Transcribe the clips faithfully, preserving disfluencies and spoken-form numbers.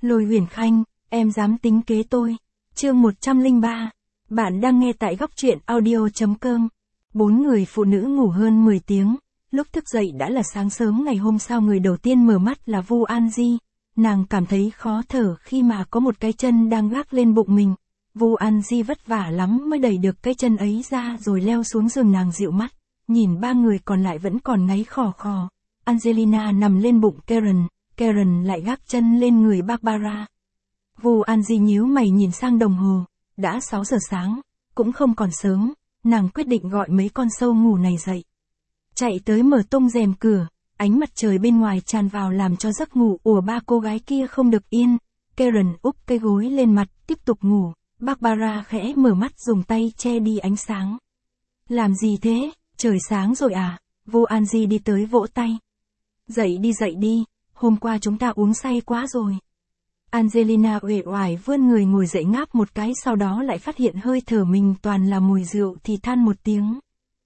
Lôi Huyền Khanh, em dám tính kế tôi. Chương một trăm lẻ ba. Bạn đang nghe tại góc truyện audio.com. Bốn người phụ nữ ngủ hơn mười tiếng. Lúc thức dậy đã là sáng sớm ngày hôm sau, người đầu tiên mở mắt là Vu An Di. Nàng cảm thấy khó thở khi mà có một cái chân đang gác lên bụng mình. Vu An Di vất vả lắm mới đẩy được cái chân ấy ra rồi leo xuống giường. Nàng dịu mắt, nhìn ba người còn lại vẫn còn ngáy khò khò. Angelina nằm lên bụng Karen, Karen lại gác chân lên người Barbara. Vu An Di nhíu mày nhìn sang đồng hồ, đã sáu giờ sáng, cũng không còn sớm, nàng quyết định gọi mấy con sâu ngủ này dậy. Chạy tới mở tung rèm cửa, ánh mặt trời bên ngoài tràn vào làm cho giấc ngủ của ba cô gái kia không được yên. Karen úp cái gối lên mặt, tiếp tục ngủ. Barbara khẽ mở mắt dùng tay che đi ánh sáng. Làm gì thế, trời sáng rồi à? Vu An Di đi tới vỗ tay. Dậy đi dậy đi, hôm qua chúng ta uống say quá rồi. Angelina uể oải vươn người ngồi dậy ngáp một cái, sau đó lại phát hiện hơi thở mình toàn là mùi rượu thì than một tiếng.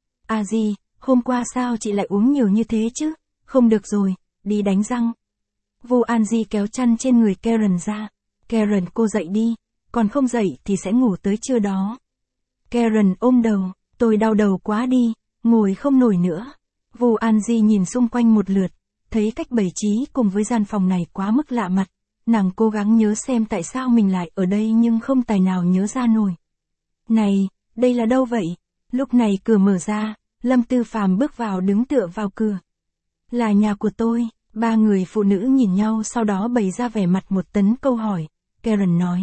À gì, hôm qua sao chị lại uống nhiều như thế chứ? Không được rồi, đi đánh răng. Vu An Di kéo chăn trên người Karen ra. Karen, cô dậy đi, còn không dậy thì sẽ ngủ tới trưa đó. Karen ôm đầu, tôi đau đầu quá đi, ngồi không nổi nữa. Vu An Di nhìn xung quanh một lượt, thấy cách bày trí cùng với gian phòng này quá mức lạ mặt. Nàng cố gắng nhớ xem tại sao mình lại ở đây nhưng không tài nào nhớ ra nổi. Này, đây là đâu vậy? Lúc này cửa mở ra, Lâm Tư Phàm bước vào đứng tựa vào cửa. Là nhà của tôi. Ba người phụ nữ nhìn nhau sau đó bày ra vẻ mặt một tấn câu hỏi. Karen nói.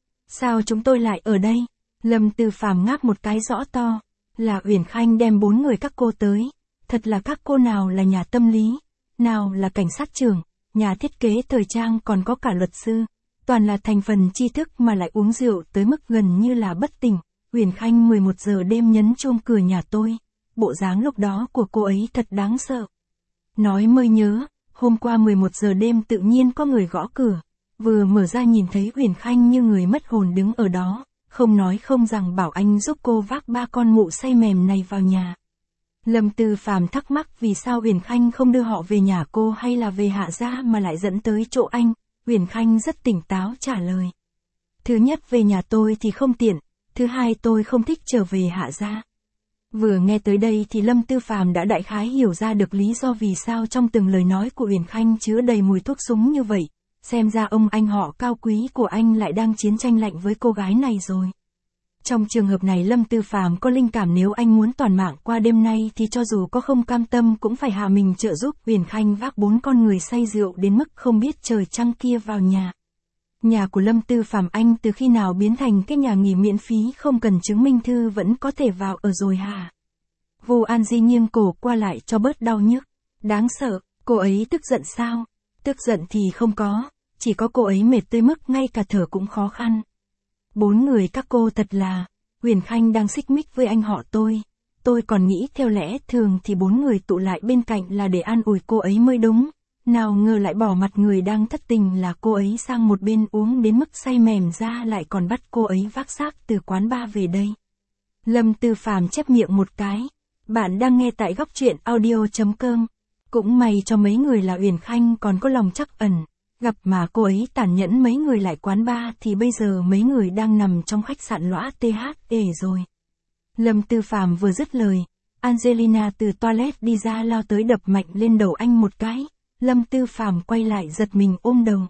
Sao chúng tôi lại ở đây? Lâm Tư Phàm ngáp một cái rõ to. Là Uyển Khanh đem bốn người các cô tới. Thật là các cô nào là nhà tâm lý, nào là cảnh sát trưởng, nhà thiết kế thời trang, còn có cả luật sư. Toàn là thành phần tri thức mà lại uống rượu tới mức gần như là bất tỉnh. Uyển Khanh mười một giờ đêm nhấn chuông cửa nhà tôi. Bộ dáng lúc đó của cô ấy thật đáng sợ. Nói mới nhớ, hôm qua mười một giờ đêm tự nhiên có người gõ cửa. Vừa mở ra nhìn thấy Uyển Khanh như người mất hồn đứng ở đó, không nói không rằng bảo anh giúp cô vác ba con mụ say mềm này vào nhà. Lâm Tư Phàm thắc mắc vì sao Uyển Khanh không đưa họ về nhà cô hay là về Hạ gia mà lại dẫn tới chỗ anh. Uyển Khanh rất tỉnh táo trả lời. Thứ nhất, về nhà tôi thì không tiện, thứ hai tôi không thích trở về Hạ gia. Vừa nghe tới đây thì Lâm Tư Phàm đã đại khái hiểu ra được lý do vì sao trong từng lời nói của Uyển Khanh chứa đầy mùi thuốc súng như vậy. Xem ra ông anh họ cao quý của anh lại đang chiến tranh lạnh với cô gái này rồi. Trong trường hợp này Lâm Tư Phàm có linh cảm nếu anh muốn toàn mạng qua đêm nay thì cho dù có không cam tâm cũng phải hạ mình trợ giúp Uyển Khanh vác bốn con người say rượu đến mức không biết trời trăng kia vào nhà. Nhà của Lâm Tư Phàm anh từ khi nào biến thành cái nhà nghỉ miễn phí không cần chứng minh thư vẫn có thể vào ở rồi hả? Vu An Di nghiêng cổ qua lại cho bớt đau nhức. Đáng sợ, cô ấy tức giận sao? Tức giận thì không có, chỉ có cô ấy mệt tới mức ngay cả thở cũng khó khăn. Bốn người các cô thật là, Uyển Khanh đang xích mích với anh họ tôi. Tôi còn nghĩ theo lẽ thường thì bốn người tụ lại bên cạnh là để an ủi cô ấy mới đúng. Nào ngờ lại bỏ mặt người đang thất tình là cô ấy sang một bên uống đến mức say mềm ra, lại còn bắt cô ấy vác xác từ quán bar về đây. Lâm Tư Phàm chép miệng một cái. Bạn đang nghe tại góc truyện audio.com. Cũng may cho mấy người là Uyển Khanh còn có lòng trắc ẩn. Gặp mà cô ấy tàn nhẫn mấy người lại quán bar thì bây giờ mấy người đang nằm trong khách sạn lõa tê hát ề rồi. Lâm Tư Phàm vừa dứt lời, Angelina từ toilet đi ra lao tới đập mạnh lên đầu anh một cái. Lâm Tư Phàm quay lại giật mình ôm đầu.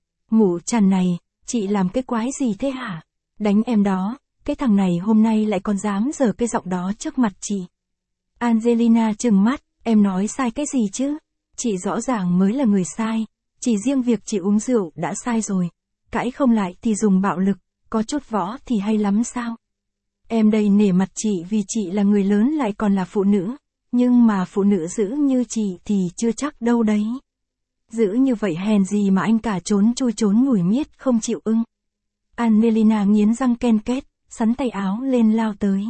Mụ chằn này, chị làm cái quái gì thế hả? Đánh em đó, cái thằng này hôm nay lại còn dám giở cái giọng đó trước mặt chị. Angelina trừng mắt, em nói sai cái gì chứ? Chị rõ ràng mới là người sai. Chỉ riêng việc chị uống rượu đã sai rồi. Cãi không lại thì dùng bạo lực, có chút võ thì hay lắm sao? Em đây nể mặt chị vì chị là người lớn lại còn là phụ nữ. Nhưng mà phụ nữ dữ như chị thì chưa chắc đâu đấy. Dữ như vậy hèn gì mà anh cả trốn chui trốn nhủi miết không chịu ưng. Angelina nghiến răng ken két, sắn tay áo lên lao tới.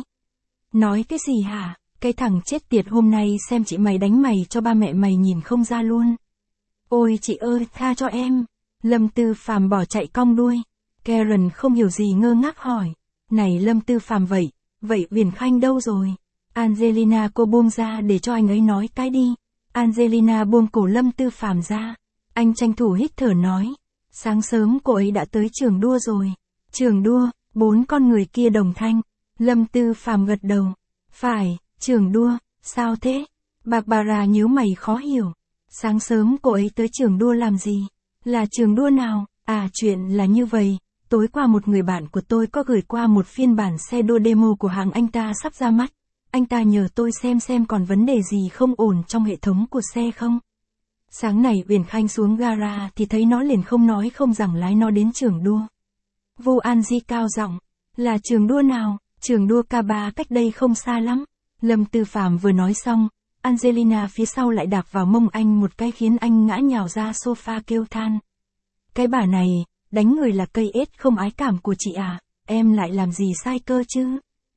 Nói cái gì hả? Cái thằng chết tiệt hôm nay xem chị mày đánh mày cho ba mẹ mày nhìn không ra luôn. Ôi chị ơi, tha cho em. Lâm Tư Phàm bỏ chạy cong đuôi. Karen không hiểu gì ngơ ngác hỏi. Này Lâm Tư Phàm vậy, vậy Uyển Khanh đâu rồi? Angelina, cô buông ra để cho anh ấy nói cái đi. Angelina buông cổ Lâm Tư Phàm ra. Anh tranh thủ hít thở nói. Sáng sớm cô ấy đã tới trường đua rồi. Trường đua, bốn con người kia đồng thanh. Lâm Tư Phàm gật đầu. Phải, trường đua, sao thế? Barbara nhíu mày khó hiểu. Sáng sớm cô ấy tới trường đua làm gì? Là trường đua nào? À, chuyện là như vậy. Tối qua một người bạn của tôi có gửi qua một phiên bản xe đua demo của hàng anh ta sắp ra mắt. Anh ta nhờ tôi xem xem còn vấn đề gì không ổn trong hệ thống của xe không. Sáng này Uyển Khanh xuống gara thì thấy nó liền không nói không rằng lái nó đến trường đua. Vu An Di cao giọng, là trường đua nào? Trường đua K ba cách đây không xa lắm. Lâm Tư Phàm vừa nói xong, Angelina phía sau lại đạp vào mông anh một cái khiến anh ngã nhào ra sofa kêu than. Cái bà này, đánh người là cây ết không ái cảm của chị à, em lại làm gì sai cơ chứ?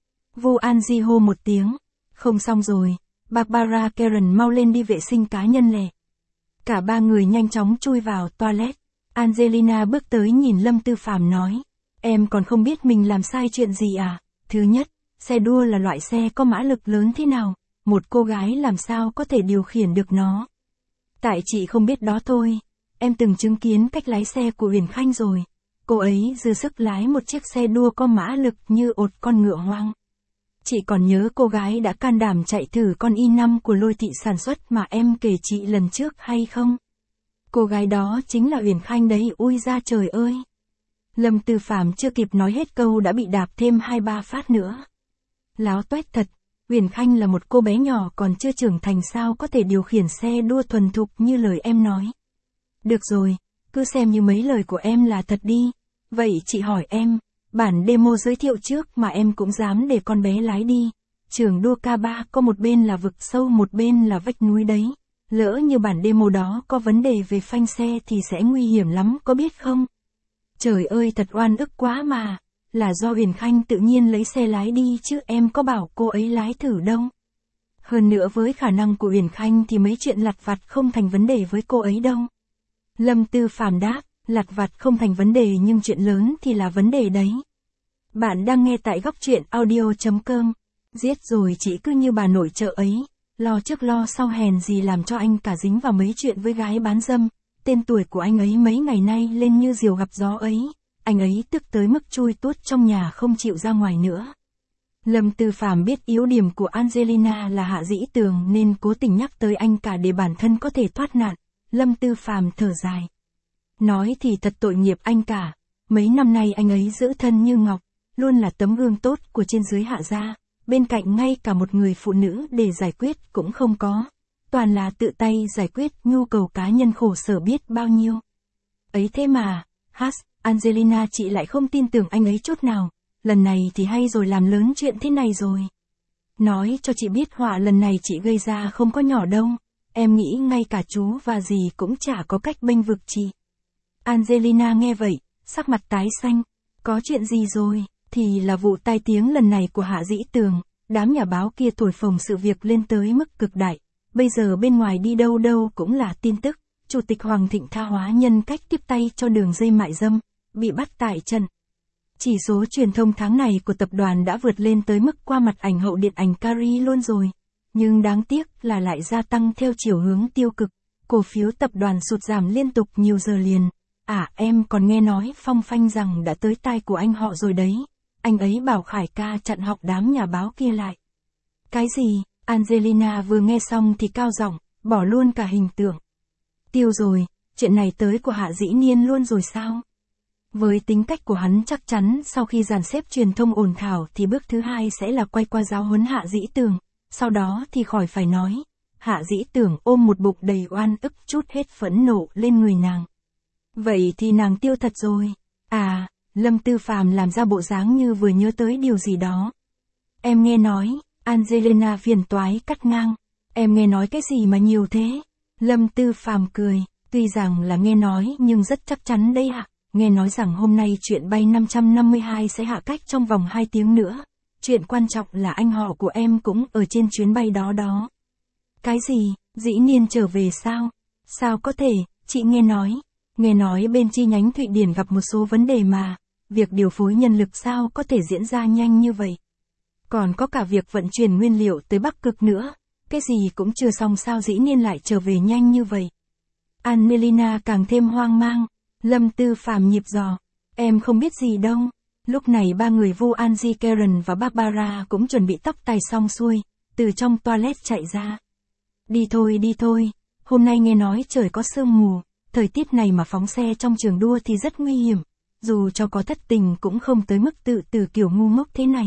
Vu An Di hô một tiếng, không xong rồi, Barbara Karen mau lên đi vệ sinh cá nhân lẹ. Cả ba người nhanh chóng chui vào toilet. Angelina bước tới nhìn Lâm Tư Phàm nói, em còn không biết mình làm sai chuyện gì à? Thứ nhất, xe đua là loại xe có mã lực lớn thế nào, một cô gái làm sao có thể điều khiển được nó? Tại chị không biết đó thôi, em từng chứng kiến cách lái xe của Uyển Khanh rồi. Cô ấy dư sức lái một chiếc xe đua có mã lực như ột con ngựa hoang. Chị còn nhớ cô gái đã can đảm chạy thử con i năm của Lôi Thị sản xuất mà em kể chị lần trước hay không? Cô gái đó chính là Uyển Khanh đấy, ui ra trời ơi. Lâm Tư Phàm chưa kịp nói hết câu đã bị đạp thêm hai ba phát nữa. Láo toét thật, Uyển Khanh là một cô bé nhỏ còn chưa trưởng thành sao có thể điều khiển xe đua thuần thục như lời em nói. Được rồi, cứ xem như mấy lời của em là thật đi. Vậy chị hỏi em, bản demo giới thiệu trước mà em cũng dám để con bé lái đi. Trường đua K ba có một bên là vực sâu một bên là vách núi đấy. Lỡ như bản demo đó có vấn đề về phanh xe thì sẽ nguy hiểm lắm có biết không? Trời ơi thật oan ức quá mà. Là do Uyển Khanh tự nhiên lấy xe lái đi chứ em có bảo cô ấy lái thử đâu. Hơn nữa với khả năng của Uyển Khanh thì mấy chuyện lặt vặt không thành vấn đề với cô ấy đâu. Lâm Tư Phàm đáp, lặt vặt không thành vấn đề nhưng chuyện lớn thì là vấn đề đấy. Bạn đang nghe tại góc truyện audio chấm com. Giết rồi chị cứ như bà nội chợ ấy, lo trước lo sau hèn gì làm cho anh cả dính vào mấy chuyện với gái bán dâm. Tên tuổi của anh ấy mấy ngày nay lên như diều gặp gió ấy. Anh ấy tức tới mức chui tuốt trong nhà không chịu ra ngoài nữa. Lâm Tư Phàm biết yếu điểm của Angelina là Hạ Dĩ Tường nên cố tình nhắc tới anh cả để bản thân có thể thoát nạn. Lâm Tư Phàm thở dài. Nói thì thật tội nghiệp anh cả. Mấy năm nay anh ấy giữ thân như ngọc, luôn là tấm gương tốt của trên dưới Hạ gia. Bên cạnh ngay cả một người phụ nữ để giải quyết cũng không có. Toàn là tự tay giải quyết nhu cầu cá nhân khổ sở biết bao nhiêu. Ấy thế mà, Has, Angelina chị lại không tin tưởng anh ấy chút nào. Lần này thì hay rồi, làm lớn chuyện thế này rồi. Nói cho chị biết họa lần này chị gây ra không có nhỏ đâu. Em nghĩ ngay cả chú và dì cũng chả có cách bênh vực chị. Angelina nghe vậy, sắc mặt tái xanh. Có chuyện gì rồi? Thì là vụ tai tiếng lần này của Hạ Dĩ Tường. Đám nhà báo kia thổi phồng sự việc lên tới mức cực đại. Bây giờ bên ngoài đi đâu đâu cũng là tin tức. Chủ tịch Hoàng Thịnh tha hóa nhân cách tiếp tay cho đường dây mại dâm, bị bắt tại trận. Chỉ số truyền thông tháng này của tập đoàn đã vượt lên tới mức qua mặt ảnh hậu điện ảnh Carrie luôn rồi. Nhưng đáng tiếc là lại gia tăng theo chiều hướng tiêu cực. Cổ phiếu tập đoàn sụt giảm liên tục nhiều giờ liền. À, em còn nghe nói phong phanh rằng đã tới tai của anh họ rồi đấy. Anh ấy bảo Khải ca chặn học đám nhà báo kia lại. Cái gì? Angelina vừa nghe xong thì cao giọng, bỏ luôn cả hình tượng. Tiêu rồi, chuyện này tới của Hạ Dĩ Niên luôn rồi sao? Với tính cách của hắn chắc chắn sau khi dàn xếp truyền thông ồn thảo thì bước thứ hai sẽ là quay qua giáo huấn Hạ Dĩ Tường. Sau đó thì khỏi phải nói. Hạ Dĩ Tường ôm một bụng đầy oan ức trút hết phẫn nộ lên người nàng. Vậy thì nàng tiêu thật rồi. À, Lâm Tư Phàm làm ra bộ dáng như vừa nhớ tới điều gì đó. Em nghe nói, Angelina phiền toái cắt ngang. Em nghe nói cái gì mà nhiều thế? Lâm Tư Phàm cười, tuy rằng là nghe nói nhưng rất chắc chắn đấy ạ. Nghe nói rằng hôm nay chuyện bay năm trăm năm mươi hai sẽ hạ cách trong vòng hai tiếng nữa. Chuyện quan trọng là anh họ của em cũng ở trên chuyến bay đó đó. Cái gì? Dĩ Niên trở về sao? Sao có thể? Chị nghe nói. Nghe nói bên chi nhánh Thụy Điển gặp một số vấn đề mà. Việc điều phối nhân lực sao có thể diễn ra nhanh như vậy? Còn có cả việc vận chuyển nguyên liệu tới Bắc Cực nữa. Cái gì cũng chưa xong sao Dĩ Niên lại trở về nhanh như vậy? Angelina càng thêm hoang mang. Lâm Tư Phàm nhịp dò. Em không biết gì đâu. Lúc này ba người Vu Anji, Karen và Barbara cũng chuẩn bị tóc tai xong xuôi, từ trong toilet chạy ra. Đi thôi đi thôi, hôm nay nghe nói trời có sương mù, thời tiết này mà phóng xe trong trường đua thì rất nguy hiểm, dù cho có thất tình cũng không tới mức tự tử kiểu ngu ngốc thế này.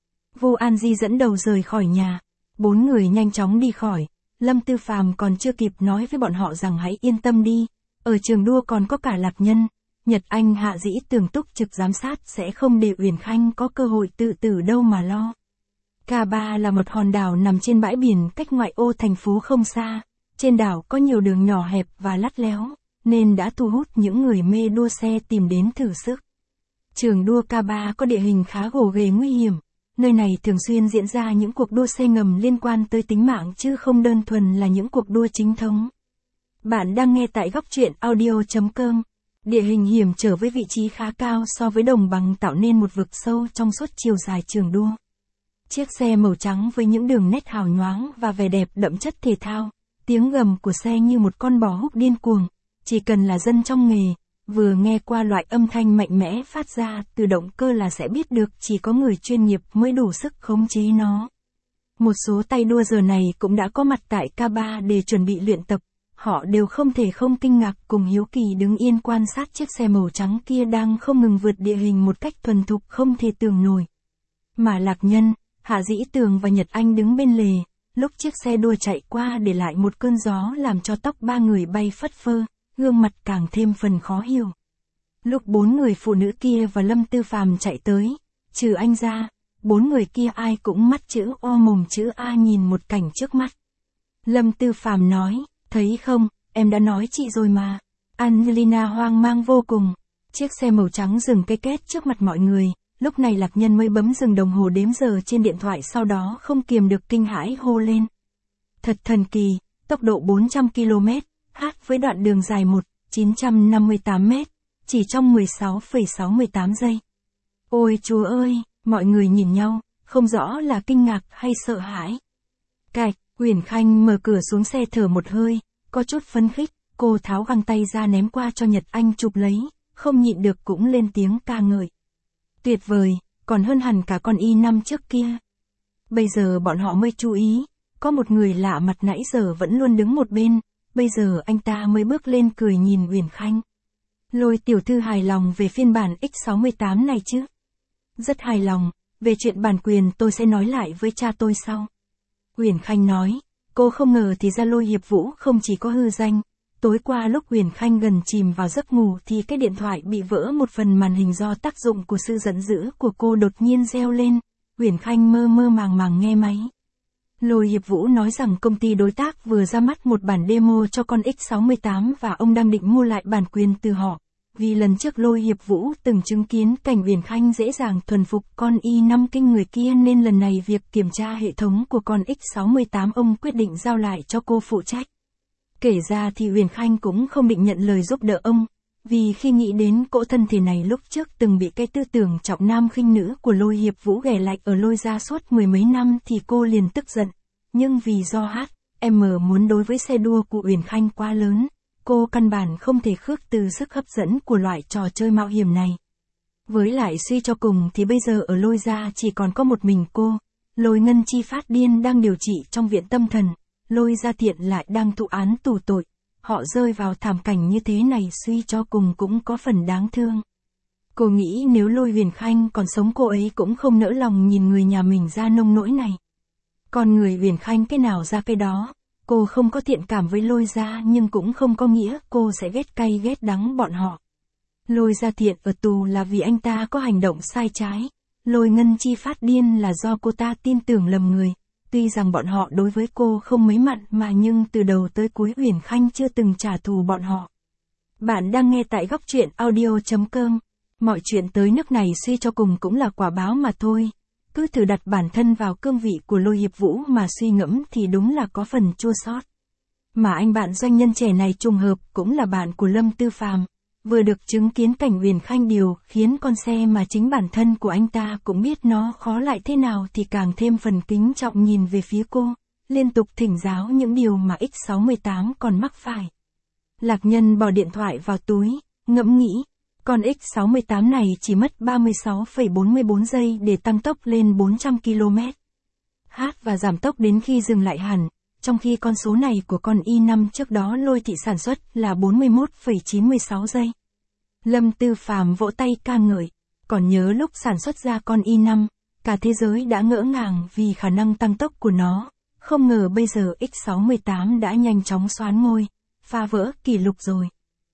Vu Anji dẫn đầu rời khỏi nhà, bốn người nhanh chóng đi khỏi, Lâm Tư Phàm còn chưa kịp nói với bọn họ rằng hãy yên tâm đi, ở trường đua còn có cả Lạc Nhân, Nhật Anh, Hạ Dĩ Tường túc trực giám sát sẽ không để Uyển Khanh có cơ hội tự tử đâu mà lo. Ca Ba là một hòn đảo nằm trên bãi biển cách ngoại ô thành phố không xa, trên đảo có nhiều đường nhỏ hẹp và lắt léo, nên đã thu hút những người mê đua xe tìm đến thử sức. Trường đua Ca Ba có địa hình khá gồ ghề nguy hiểm, nơi này thường xuyên diễn ra những cuộc đua xe ngầm liên quan tới tính mạng chứ không đơn thuần là những cuộc đua chính thống. Bạn đang nghe tại góc truyện audio chấm com. Địa hình hiểm trở với vị trí khá cao so với đồng bằng tạo nên một vực sâu trong suốt chiều dài trường đua. Chiếc xe màu trắng với những đường nét hào nhoáng và vẻ đẹp đậm chất thể thao, tiếng gầm của xe như một con bò húc điên cuồng, chỉ cần là dân trong nghề, vừa nghe qua loại âm thanh mạnh mẽ phát ra từ động cơ là sẽ biết được chỉ có người chuyên nghiệp mới đủ sức khống chế nó. Một số tay đua giờ này cũng đã có mặt tại Ca Ba để chuẩn bị luyện tập, họ đều không thể không kinh ngạc cùng hiếu kỳ đứng yên quan sát chiếc xe màu trắng kia đang không ngừng vượt địa hình một cách thuần thục không thể tưởng nổi. Mà Lạc Nhân, Hạ Dĩ Tường và Nhật Anh đứng bên lề, lúc chiếc xe đua chạy qua để lại một cơn gió làm cho tóc ba người bay phất phơ, gương mặt càng thêm phần khó hiểu. Lúc bốn người phụ nữ kia và Lâm Tư Phàm chạy tới, trừ anh ra, bốn người kia ai cũng mắt chữ O mồm chữ A nhìn một cảnh trước mắt. Lâm Tư Phàm nói, thấy không, em đã nói chị rồi mà. Angelina hoang mang vô cùng. Chiếc xe màu trắng dừng cây két trước mặt mọi người, lúc này Lạc Nhân mới bấm dừng đồng hồ đếm giờ trên điện thoại, sau đó không kiềm được kinh hãi hô lên. Thật thần kỳ, tốc độ bốn trăm ki lô mét, hát với đoạn đường dài một nghìn chín trăm năm mươi tám mét, chỉ trong mười sáu phẩy sáu một tám giây. Ôi chúa ơi, mọi người nhìn nhau, không rõ là kinh ngạc hay sợ hãi. Cạch, Uyển Khanh mở cửa xuống xe thở một hơi, có chút phấn khích, cô tháo găng tay ra ném qua cho Nhật Anh chụp lấy, không nhịn được cũng lên tiếng ca ngợi. Tuyệt vời, còn hơn hẳn cả con Y năm trước kia. Bây giờ bọn họ mới chú ý, có một người lạ mặt nãy giờ vẫn luôn đứng một bên, bây giờ anh ta mới bước lên cười nhìn Uyển Khanh. Lôi tiểu thư hài lòng về phiên bản X sáu mươi tám này chứ? Rất hài lòng, về chuyện bản quyền tôi sẽ nói lại với cha tôi sau. Uyển Khanh nói, cô không ngờ thì ra Lôi Hiệp Vũ không chỉ có hư danh. Tối qua lúc Uyển Khanh gần chìm vào giấc ngủ thì cái điện thoại bị vỡ một phần màn hình do tác dụng của sự giận dữ của cô đột nhiên reo lên. Uyển Khanh mơ mơ màng màng nghe máy. Lôi Hiệp Vũ nói rằng công ty đối tác vừa ra mắt một bản demo cho con X sáu mươi tám và ông đang định mua lại bản quyền từ họ. Vì lần trước Lôi Hiệp Vũ từng chứng kiến cảnh Uyển Khanh dễ dàng thuần phục con Y năm kinh người kia nên lần này việc kiểm tra hệ thống của con X sáu mươi tám ông quyết định giao lại cho cô phụ trách. Kể ra thì Uyển Khanh cũng không định nhận lời giúp đỡ ông, vì khi nghĩ đến cỗ thân thể này lúc trước từng bị cái tư tưởng trọng nam khinh nữ của Lôi Hiệp Vũ ghẻ lạnh ở Lôi gia suốt mười mấy năm thì cô liền tức giận. Nhưng vì do hát, em muốn đối với xe đua của Uyển Khanh quá lớn, cô căn bản không thể khước từ sức hấp dẫn của loại trò chơi mạo hiểm này. Với lại suy cho cùng thì bây giờ ở Lôi gia chỉ còn có một mình cô, Lôi Ngân Chi phát điên đang điều trị trong viện tâm thần. Lôi Gia Thiện lại đang thụ án tù tội, họ rơi vào thảm cảnh như thế này suy cho cùng cũng có phần đáng thương. Cô nghĩ nếu Lôi Uyển Khanh còn sống cô ấy cũng không nỡ lòng nhìn người nhà mình ra nông nỗi này. Còn người Uyển Khanh cái nào ra cái đó, cô không có thiện cảm với Lôi Gia nhưng cũng không có nghĩa cô sẽ ghét cay ghét đắng bọn họ. Lôi Gia Thiện ở tù là vì anh ta có hành động sai trái, Lôi Ngân Chi phát điên là do cô ta tin tưởng lầm người. Tuy rằng bọn họ đối với cô không mấy mặn mà nhưng từ đầu tới cuối Uyển Khanh chưa từng trả thù bọn họ. Bạn đang nghe tại góc truyện audio chấm com. Mọi chuyện tới nước này suy cho cùng cũng là quả báo mà thôi. Cứ thử đặt bản thân vào cương vị của Lôi Hiệp Vũ mà suy ngẫm thì đúng là có phần chua xót. Mà anh bạn doanh nhân trẻ này trùng hợp cũng là bạn của Lâm Tư Phàm. Vừa được chứng kiến cảnh Uyển Khanh điều khiến con xe mà chính bản thân của anh ta cũng biết nó khó lại thế nào thì càng thêm phần kính trọng nhìn về phía cô, liên tục thỉnh giáo những điều mà X sáu mươi tám còn mắc phải. Lạc Nhân bỏ điện thoại vào túi, ngẫm nghĩ, con X sáu mươi tám này chỉ mất ba mươi sáu phẩy bốn mươi bốn giây để tăng tốc lên bốn trăm ki lô mét trên giờ và giảm tốc đến khi dừng lại hẳn, trong khi con số này của con i năm trước đó Lôi Thị sản xuất là bốn mươi mốt phẩy chín mươi sáu giây. Lâm Tư Phàm vỗ tay ca ngợi, còn nhớ lúc sản xuất ra con i năm, cả thế giới đã ngỡ ngàng vì khả năng tăng tốc của nó, không ngờ bây giờ X sáu mươi tám đã nhanh chóng soán ngôi, phá vỡ kỷ lục rồi.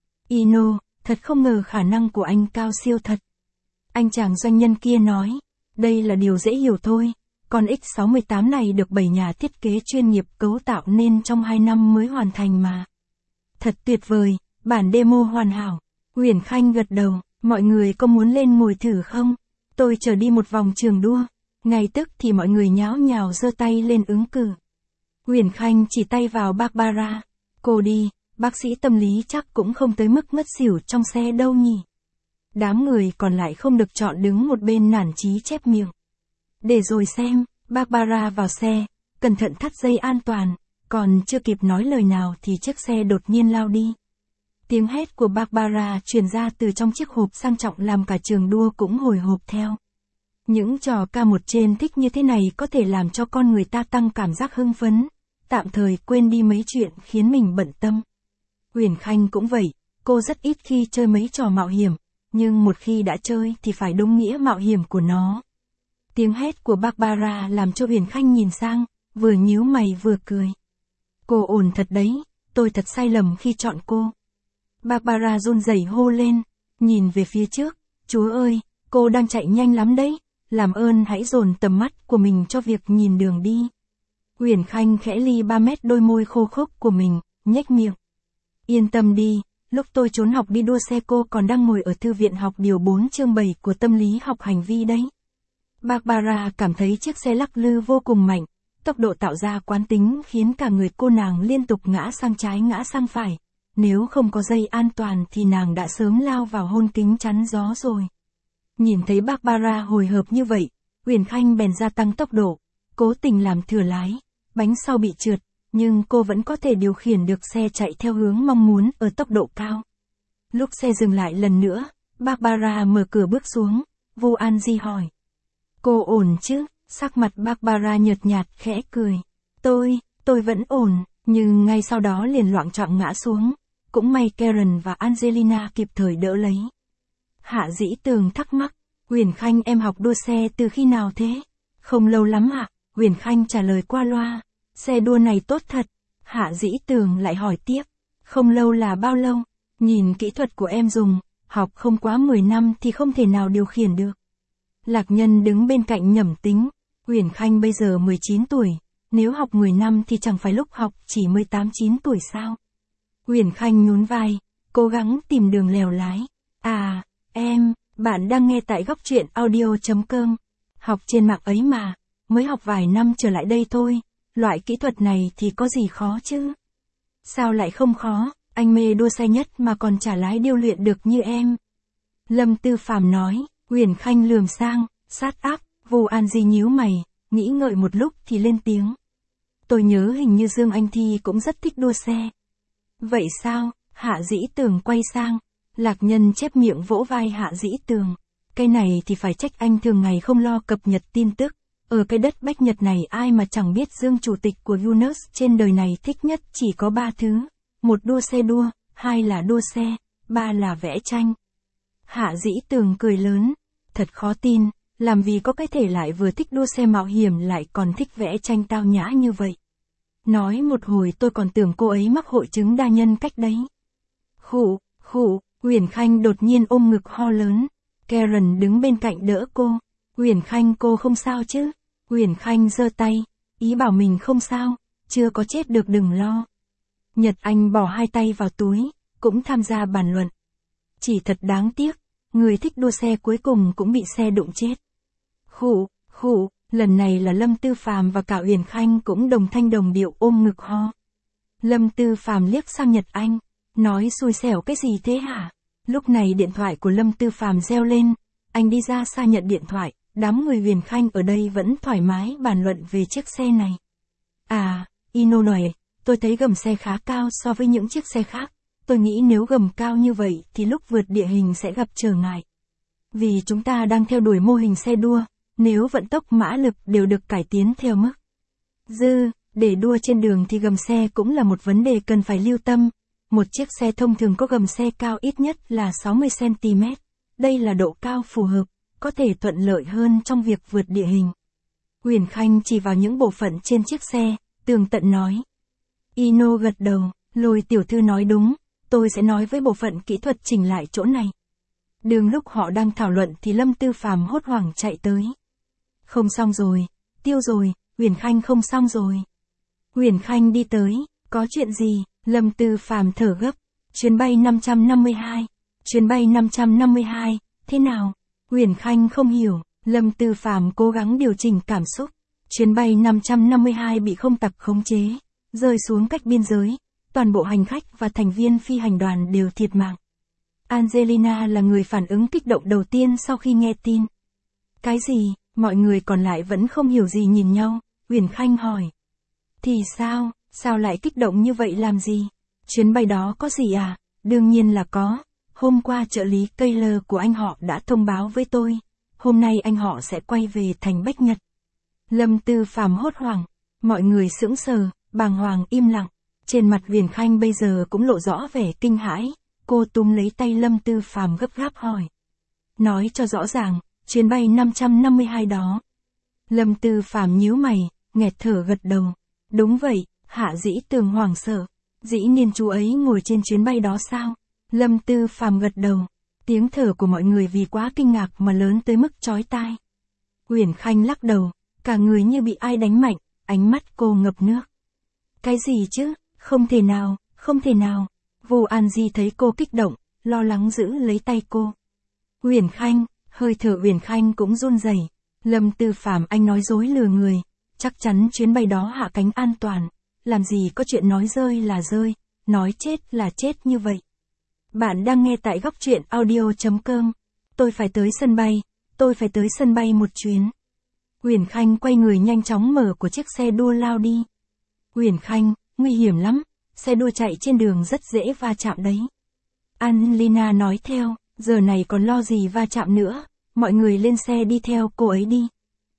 Ino, thật không ngờ khả năng của anh cao siêu thật. Anh chàng doanh nhân kia nói, đây là điều dễ hiểu thôi, con X sáu mươi tám này được bảy nhà thiết kế chuyên nghiệp cấu tạo nên trong hai năm mới hoàn thành mà. Thật tuyệt vời, bản demo hoàn hảo. Uyển Khanh gật đầu, mọi người có muốn lên ngồi thử không? Tôi chờ đi một vòng trường đua. Ngay tức thì mọi người nháo nhào giơ tay lên ứng cử. Uyển Khanh chỉ tay vào Barbara. Cô đi, bác sĩ tâm lý chắc cũng không tới mức ngất xỉu trong xe đâu nhỉ. Đám người còn lại không được chọn đứng một bên nản chí chép miệng. Để rồi xem, Barbara vào xe, cẩn thận thắt dây an toàn, còn chưa kịp nói lời nào thì chiếc xe đột nhiên lao đi. Tiếng hét của Barbara truyền ra từ trong chiếc hộp sang trọng làm cả trường đua cũng hồi hộp theo. Những trò ca một trên thích như thế này có thể làm cho con người ta tăng cảm giác hưng phấn, tạm thời quên đi mấy chuyện khiến mình bận tâm. Uyển Khanh cũng vậy, cô rất ít khi chơi mấy trò mạo hiểm, nhưng một khi đã chơi thì phải đúng nghĩa mạo hiểm của nó. Tiếng hét của Barbara làm cho Uyển Khanh nhìn sang, vừa nhíu mày vừa cười. Cô ổn thật đấy, tôi thật sai lầm khi chọn cô. Barbara run rẩy hô lên, nhìn về phía trước, Chúa ơi, cô đang chạy nhanh lắm đấy, làm ơn hãy dồn tầm mắt của mình cho việc nhìn đường đi. Uyển Khanh khẽ li ba mét đôi môi khô khốc của mình, nhếch miệng. Yên tâm đi, lúc tôi trốn học đi đua xe cô còn đang ngồi ở thư viện học điều bốn chương bảy của tâm lý học hành vi đấy. Barbara cảm thấy chiếc xe lắc lư vô cùng mạnh, tốc độ tạo ra quán tính khiến cả người cô nàng liên tục ngã sang trái ngã sang phải. Nếu không có dây an toàn thì nàng đã sớm lao vào hôn kính chắn gió rồi. Nhìn thấy Barbara hồi hộp như vậy, Uyển Khanh bèn gia tăng tốc độ, cố tình làm thừa lái, bánh sau bị trượt, nhưng cô vẫn có thể điều khiển được xe chạy theo hướng mong muốn ở tốc độ cao. Lúc xe dừng lại lần nữa, Barbara mở cửa bước xuống, Vu An Di hỏi. Cô ổn chứ? Sắc mặt Barbara nhợt nhạt khẽ cười. Tôi, tôi vẫn ổn, nhưng ngay sau đó liền loạng choạng ngã xuống. Cũng may Karen và Angelina kịp thời đỡ lấy. Hạ Dĩ Tường thắc mắc, Uyển Khanh em học đua xe từ khi nào thế? Không lâu lắm ạ, Uyển Khanh trả lời qua loa. Xe đua này tốt thật. Hạ Dĩ Tường lại hỏi tiếp, không lâu là bao lâu? Nhìn kỹ thuật của em dùng, học không quá mười năm thì không thể nào điều khiển được. Lạc Nhân đứng bên cạnh nhẩm tính, Uyển Khanh bây giờ mười chín tuổi, nếu học mười năm thì chẳng phải lúc học chỉ mười tám chín tuổi sao? Uyển Khanh nhún vai, cố gắng tìm đường lèo lái. À, em, bạn đang nghe tại góc truyện audio chấm com. Học trên mạng ấy mà, mới học vài năm trở lại đây thôi, loại kỹ thuật này thì có gì khó chứ? Sao lại không khó, anh mê đua xe nhất mà còn chả lái điêu luyện được như em. Lâm Tư Phàm nói, Uyển Khanh lườm sang, sát áp, Vu An Di nhíu mày, nghĩ ngợi một lúc thì lên tiếng. Tôi nhớ hình như Dương Anh Thi cũng rất thích đua xe. Vậy sao? Hạ Dĩ Tường quay sang, Lạc Nhân chép miệng vỗ vai Hạ Dĩ Tường. Cái này thì phải trách anh thường ngày không lo cập nhật tin tức. Ở cái đất Bách Nhật này ai mà chẳng biết Dương chủ tịch của Yunus trên đời này thích nhất chỉ có ba thứ. Một đua xe đua, hai là đua xe, ba là vẽ tranh. Hạ Dĩ Tường cười lớn, thật khó tin, làm gì có cái thể lại vừa thích đua xe mạo hiểm lại còn thích vẽ tranh tao nhã như vậy. Nói một hồi tôi còn tưởng cô ấy mắc hội chứng đa nhân cách đấy. Khụ, khụ, Uyển Khanh đột nhiên ôm ngực ho lớn. Karen đứng bên cạnh đỡ cô. Uyển Khanh cô không sao chứ? Uyển Khanh giơ tay, ý bảo mình không sao, chưa có chết được đừng lo. Nhật Anh bỏ hai tay vào túi, cũng tham gia bàn luận. Chỉ thật đáng tiếc, người thích đua xe cuối cùng cũng bị xe đụng chết. Khụ, khụ, lần này là Lâm Tư Phàm và cả Uyển Khanh cũng đồng thanh đồng điệu ôm ngực ho. Lâm Tư Phàm liếc sang Nhật Anh, nói xui xẻo cái gì thế hả? Lúc này điện thoại của Lâm Tư Phàm reo lên, anh đi ra xa nhận điện thoại, đám người Uyển Khanh ở đây vẫn thoải mái bàn luận về chiếc xe này. À, Ino nói, tôi thấy gầm xe khá cao so với những chiếc xe khác, tôi nghĩ nếu gầm cao như vậy thì lúc vượt địa hình sẽ gặp trở ngại. Vì chúng ta đang theo đuổi mô hình xe đua, nếu vận tốc mã lực đều được cải tiến theo mức dư, để đua trên đường thì gầm xe cũng là một vấn đề cần phải lưu tâm. Một chiếc xe thông thường có gầm xe cao ít nhất là sáu mươi xăng ti mét. Đây là độ cao phù hợp, có thể thuận lợi hơn trong việc vượt địa hình. Uyển Khanh chỉ vào những bộ phận trên chiếc xe, tường tận nói. Ino gật đầu, Lôi tiểu thư nói đúng, tôi sẽ nói với bộ phận kỹ thuật chỉnh lại chỗ này. Đường lúc họ đang thảo luận thì Lâm Tư Phàm hốt hoảng chạy tới. Không xong rồi, tiêu rồi, Uyển Khanh không xong rồi. Uyển Khanh đi tới, có chuyện gì? Lâm Tư Phàm thở gấp. Chuyến bay năm trăm năm mươi hai, chuyến bay năm trăm năm mươi hai, thế nào? Uyển Khanh không hiểu, Lâm Tư Phàm cố gắng điều chỉnh cảm xúc. Chuyến bay năm trăm năm mươi hai bị không tặc khống chế, rơi xuống cách biên giới, toàn bộ hành khách và thành viên phi hành đoàn đều thiệt mạng. Angelina là người phản ứng kích động đầu tiên sau khi nghe tin. Cái gì? Mọi người còn lại vẫn không hiểu gì nhìn nhau, Uyển Khanh hỏi. Thì sao, sao lại kích động như vậy làm gì? Chuyến bay đó có gì à? Đương nhiên là có. Hôm qua trợ lý Taylor của anh họ đã thông báo với tôi. Hôm nay anh họ sẽ quay về thành Bách Nhật. Lâm Tư Phàm hốt hoảng. Mọi người sững sờ, bàng hoàng im lặng. Trên mặt Uyển Khanh bây giờ cũng lộ rõ vẻ kinh hãi. Cô túm lấy tay Lâm Tư Phàm gấp gáp hỏi. Nói cho rõ ràng, chuyến bay năm trăm năm mươi hai đó. Lâm Tư Phàm nhíu mày, nghẹt thở gật đầu. Đúng vậy, Hạ Dĩ Tường hoảng sợ. Dĩ nhiên chú ấy ngồi trên chuyến bay đó sao? Lâm Tư Phàm gật đầu. Tiếng thở của mọi người vì quá kinh ngạc mà lớn tới mức chói tai. Uyển Khanh lắc đầu, cả người như bị ai đánh mạnh, ánh mắt cô ngập nước. Cái gì chứ? Không thể nào, không thể nào. Vô An Di thấy cô kích động, lo lắng giữ lấy tay cô. Uyển Khanh, hơi thở Uyển Khanh cũng run rẩy. Lâm Tư Phàm anh nói dối lừa người, chắc chắn chuyến bay đó hạ cánh an toàn, làm gì có chuyện nói rơi là rơi, nói chết là chết như vậy. Bạn đang nghe tại góc truyện audio chấm com. Tôi phải tới sân bay, tôi phải tới sân bay một chuyến. Uyển Khanh quay người nhanh chóng mở của chiếc xe đua lao đi. Uyển Khanh, nguy hiểm lắm, xe đua chạy trên đường rất dễ va chạm đấy. Angelina nói theo, giờ này còn lo gì va chạm nữa, mọi người lên xe đi theo cô ấy đi.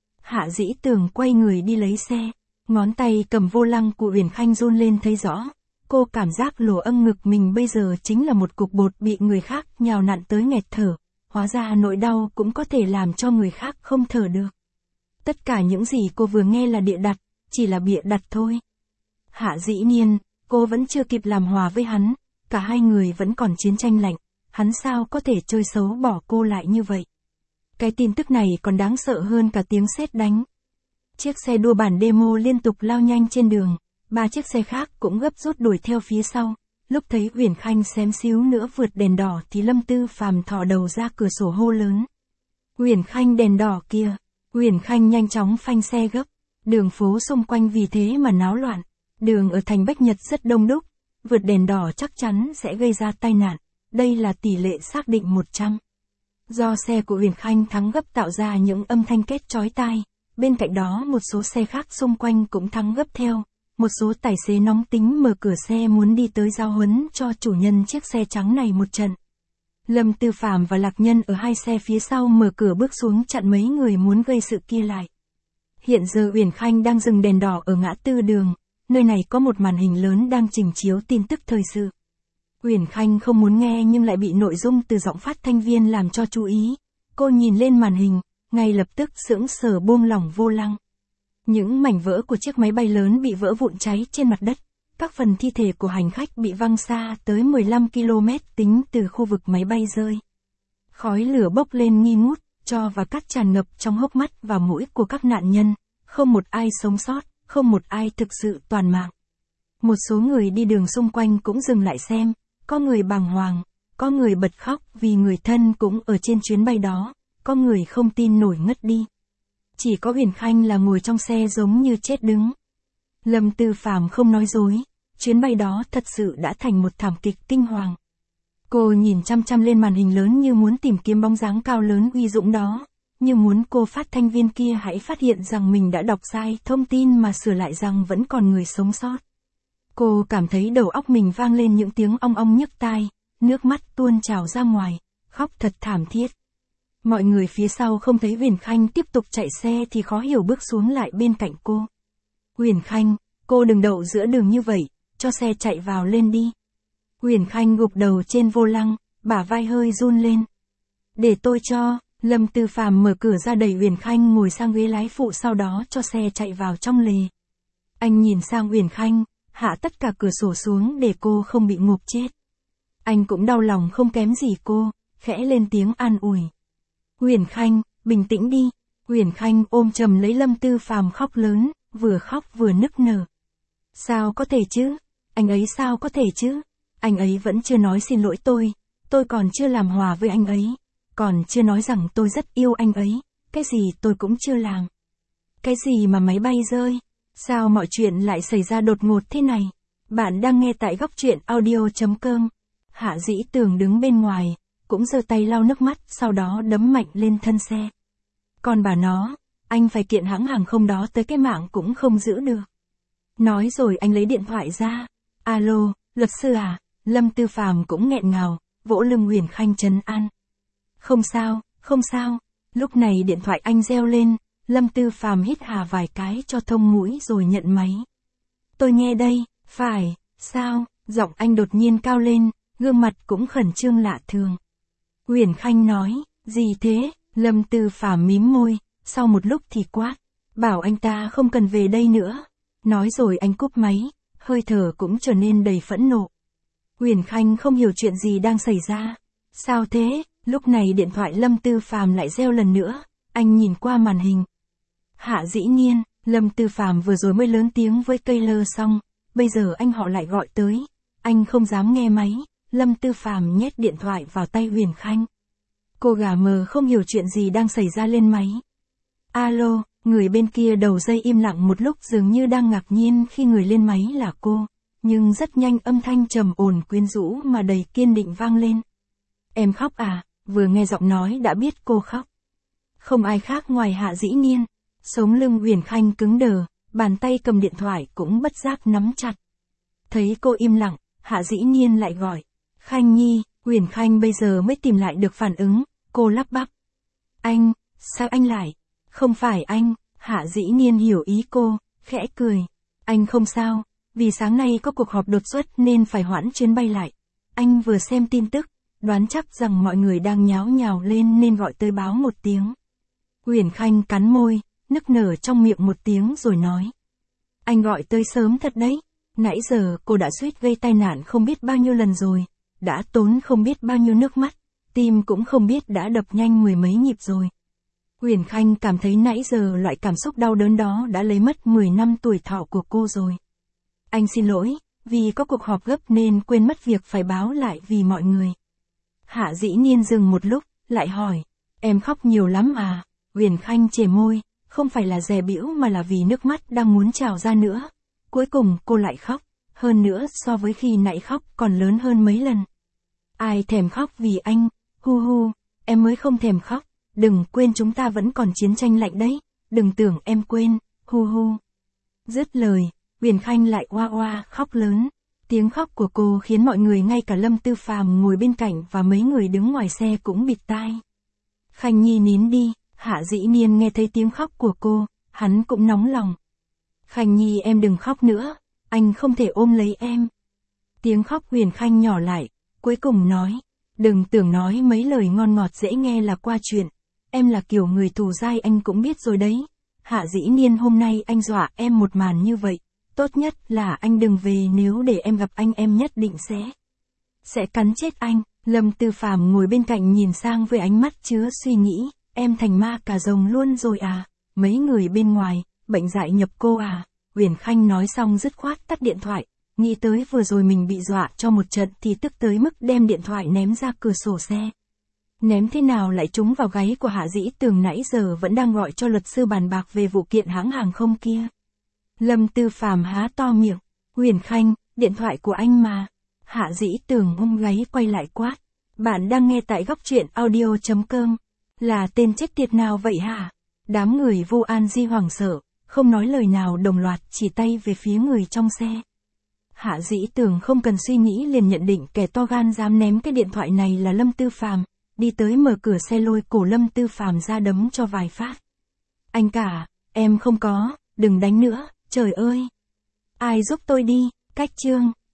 Hạ Dĩ Tường quay người đi lấy xe, ngón tay cầm vô lăng của Uyển Khanh run lên thấy rõ. Cô cảm giác lỗ âm ngực mình bây giờ chính là một cục bột bị người khác nhào nặn tới nghẹt thở, hóa ra nỗi đau cũng có thể làm cho người khác không thở được. Tất cả những gì cô vừa nghe là bịa đặt, chỉ là bịa đặt thôi. Hạ Dĩ Nhiên, cô vẫn chưa kịp làm hòa với hắn, cả hai người vẫn còn chiến tranh lạnh, hắn sao có thể chơi xấu bỏ cô lại như vậy. Cái tin tức này còn đáng sợ hơn cả tiếng sét đánh. Chiếc xe đua bản demo liên tục lao nhanh trên đường, ba chiếc xe khác cũng gấp rút đuổi theo phía sau. Lúc thấy Uyển Khanh xém xíu nữa vượt đèn đỏ thì Lâm Tư Phàm thò đầu ra cửa sổ hô lớn. Uyển Khanh, đèn đỏ kia. Uyển Khanh nhanh chóng phanh xe gấp. Đường phố xung quanh vì thế mà náo loạn. Đường ở thành Bách Nhật rất đông đúc. Vượt đèn đỏ chắc chắn sẽ gây ra tai nạn. Đây là tỷ lệ xác định một trăm. Do xe của Uyển Khanh thắng gấp tạo ra những âm thanh két chói tai. Bên cạnh đó một số xe khác xung quanh cũng thắng gấp theo. Một số tài xế nóng tính mở cửa xe muốn đi tới giao huấn cho chủ nhân chiếc xe trắng này một trận. Lâm Tư Phàm và Lạc Nhân ở hai xe phía sau mở cửa bước xuống chặn mấy người muốn gây sự kia lại. Hiện giờ Uyển Khanh đang dừng đèn đỏ ở ngã tư đường, nơi này có một màn hình lớn đang trình chiếu tin tức thời sự. Uyển Khanh không muốn nghe nhưng lại bị nội dung từ giọng phát thanh viên làm cho chú ý. Cô nhìn lên màn hình, ngay lập tức sững sờ buông lỏng vô lăng. Những mảnh vỡ của chiếc máy bay lớn bị vỡ vụn cháy trên mặt đất. Các phần thi thể của hành khách bị văng xa tới mười lăm ki lô mét tính từ khu vực máy bay rơi. Khói lửa bốc lên nghi ngút, tro và cát tràn ngập trong hốc mắt và mũi của các nạn nhân. Không một ai sống sót, không một ai thực sự toàn mạng. Một số người đi đường xung quanh cũng dừng lại xem. Có người bàng hoàng, có người bật khóc vì người thân cũng ở trên chuyến bay đó. Có người không tin nổi ngất đi. Chỉ có Uyển Khanh là ngồi trong xe giống như chết đứng. Lâm Tư Phàm không nói dối, chuyến bay đó thật sự đã thành một thảm kịch kinh hoàng. Cô nhìn chăm chăm lên màn hình lớn như muốn tìm kiếm bóng dáng cao lớn uy dũng đó, như muốn cô phát thanh viên kia hãy phát hiện rằng mình đã đọc sai thông tin mà sửa lại rằng vẫn còn người sống sót. Cô cảm thấy đầu óc mình vang lên những tiếng ong ong nhức tai, nước mắt tuôn trào ra ngoài, khóc thật thảm thiết. Mọi người phía sau không thấy Huyền Khanh tiếp tục chạy xe thì khó hiểu bước xuống lại bên cạnh cô. Huyền Khanh, cô đừng đậu giữa đường như vậy, cho xe chạy vào lên đi. Huyền Khanh gục đầu trên vô lăng, bả vai hơi run lên. Để tôi cho, Lâm Tư Phàm mở cửa ra đẩy Huyền Khanh ngồi sang ghế lái phụ, sau đó cho xe chạy vào trong lề. Anh nhìn sang Huyền Khanh, hạ tất cả cửa sổ xuống để cô không bị ngộp chết. Anh cũng đau lòng không kém gì cô, khẽ lên tiếng an ủi. Huyền Khanh, bình tĩnh đi. Huyền Khanh ôm chầm lấy Lâm Tư Phàm khóc lớn, vừa khóc vừa nức nở. Sao có thể chứ? Anh ấy sao có thể chứ? Anh ấy vẫn chưa nói xin lỗi tôi, tôi còn chưa làm hòa với anh ấy, còn chưa nói rằng tôi rất yêu anh ấy, cái gì tôi cũng chưa làm. Cái gì mà máy bay rơi? Sao mọi chuyện lại xảy ra đột ngột thế này? Bạn đang nghe tại góc truyện audio chấm com. Hạ Dĩ Tường đứng bên ngoài, cũng giơ tay lau nước mắt, sau đó đấm mạnh lên thân xe. Còn bà nó, anh phải kiện hãng hàng không đó tới cái mạng cũng không giữ được. Nói rồi anh lấy điện thoại ra. Alo, luật sư à? Lâm Tư Phàm cũng nghẹn ngào, vỗ lưng Huyền Khanh trấn an. Không sao, không sao. Lúc này điện thoại anh reo lên, Lâm Tư Phàm hít hà vài cái cho thông mũi rồi nhận máy. Tôi nghe đây, phải, sao? Giọng anh đột nhiên cao lên, gương mặt cũng khẩn trương lạ thường. Huyền Khanh nói, gì thế? Lâm Tư Phàm mím môi, sau một lúc thì quát, bảo anh ta không cần về đây nữa. Nói rồi anh cúp máy, hơi thở cũng trở nên đầy phẫn nộ. Huyền Khanh không hiểu chuyện gì đang xảy ra. Sao thế? Lúc này điện thoại Lâm Tư Phàm lại reo lần nữa, anh nhìn qua màn hình. Hạ Dĩ Nhiên, Lâm Tư Phàm vừa rồi mới lớn tiếng với Taylor xong, bây giờ anh họ lại gọi tới. Anh không dám nghe máy, Lâm Tư Phàm nhét điện thoại vào tay Huyền Khanh. Cô gà mờ không hiểu chuyện gì đang xảy ra lên máy. Alo, người bên kia đầu dây im lặng một lúc, dường như đang ngạc nhiên khi người lên máy là cô, nhưng rất nhanh âm thanh trầm ổn quyến rũ mà đầy kiên định vang lên. Em khóc à? Vừa nghe giọng nói đã biết cô khóc. Không ai khác ngoài Hạ Dĩ Nhiên. Sống lưng Huyền Khanh cứng đờ, bàn tay cầm điện thoại cũng bất giác nắm chặt. Thấy cô im lặng, Hạ Dĩ Nhiên lại gọi. Khanh Nhi. Huyền Khanh bây giờ mới tìm lại được phản ứng, cô lắp bắp. Anh, sao anh lại? Không phải anh. Hạ Dĩ Nhiên hiểu ý cô, khẽ cười. Anh không sao, vì sáng nay có cuộc họp đột xuất nên phải hoãn chuyến bay lại. Anh vừa xem tin tức, đoán chắc rằng mọi người đang nháo nhào lên nên gọi tới báo một tiếng. Huyền Khanh cắn môi, nức nở trong miệng một tiếng rồi nói. Anh gọi tới sớm thật đấy. Nãy giờ cô đã suýt gây tai nạn không biết bao nhiêu lần rồi, đã tốn không biết bao nhiêu nước mắt, tim cũng không biết đã đập nhanh mười mấy nhịp rồi. Huyền Khanh cảm thấy nãy giờ loại cảm xúc đau đớn đó đã lấy mất mười năm tuổi thọ của cô rồi. Anh xin lỗi, vì có cuộc họp gấp nên quên mất việc phải báo lại vì mọi người. Hạ Dĩ Nhiên dừng một lúc, lại hỏi, em khóc nhiều lắm à? Huyền Khanh chề môi, không phải là dè bĩu mà là vì nước mắt đang muốn trào ra nữa. Cuối cùng cô lại khóc, hơn nữa so với khi nãy khóc còn lớn hơn mấy lần. Ai thèm khóc vì anh, hu hu, em mới không thèm khóc, đừng quên chúng ta vẫn còn chiến tranh lạnh đấy, đừng tưởng em quên, hu hu. Dứt lời, Huyền Khanh lại oa oa khóc lớn. Tiếng khóc của cô khiến mọi người, ngay cả Lâm Tư Phàm ngồi bên cạnh và mấy người đứng ngoài xe cũng bịt tai. Khanh Nhi nín đi. Hạ Dĩ Nhiên nghe thấy tiếng khóc của cô, hắn cũng nóng lòng. Khanh Nhi em đừng khóc nữa, anh không thể ôm lấy em. Tiếng khóc Huyền Khanh nhỏ lại, cuối cùng nói, đừng tưởng nói mấy lời ngon ngọt dễ nghe là qua chuyện, em là kiểu người thù dai anh cũng biết rồi đấy. Hạ Dĩ Nhiên hôm nay anh dọa em một màn như vậy, tốt nhất là anh đừng về, nếu để em gặp anh em nhất định sẽ, sẽ cắn chết anh. Lâm Tư Phàm ngồi bên cạnh nhìn sang với ánh mắt chứa suy nghĩ. Em thành ma cà rồng luôn rồi à? Mấy người bên ngoài, bệnh dại nhập cô à? Huyền Khanh nói xong dứt khoát tắt điện thoại, nghĩ tới vừa rồi mình bị dọa cho một trận thì tức tới mức đem điện thoại ném ra cửa sổ xe. Ném thế nào lại trúng vào gáy của Hạ Dĩ Tường nãy giờ vẫn đang gọi cho luật sư bàn bạc về vụ kiện hãng hàng không kia. Lâm Tư Phàm há to miệng, Huyền Khanh, điện thoại của anh mà. Hạ Dĩ Tường ôm gáy quay lại quát. Bạn đang nghe tại góc truyện audio chấm com. Là tên chết tiệt nào vậy hả? Đám người vô an di hoảng sợ, không nói lời nào đồng loạt chỉ tay về phía người trong xe. Hạ Dĩ Tường không cần suy nghĩ liền nhận định kẻ to gan dám ném cái điện thoại này là Lâm Tư Phàm, đi tới mở cửa xe lôi cổ Lâm Tư Phàm ra đấm cho vài phát. Anh cả, em không có, đừng đánh nữa, trời ơi. Ai giúp tôi đi, cách chương.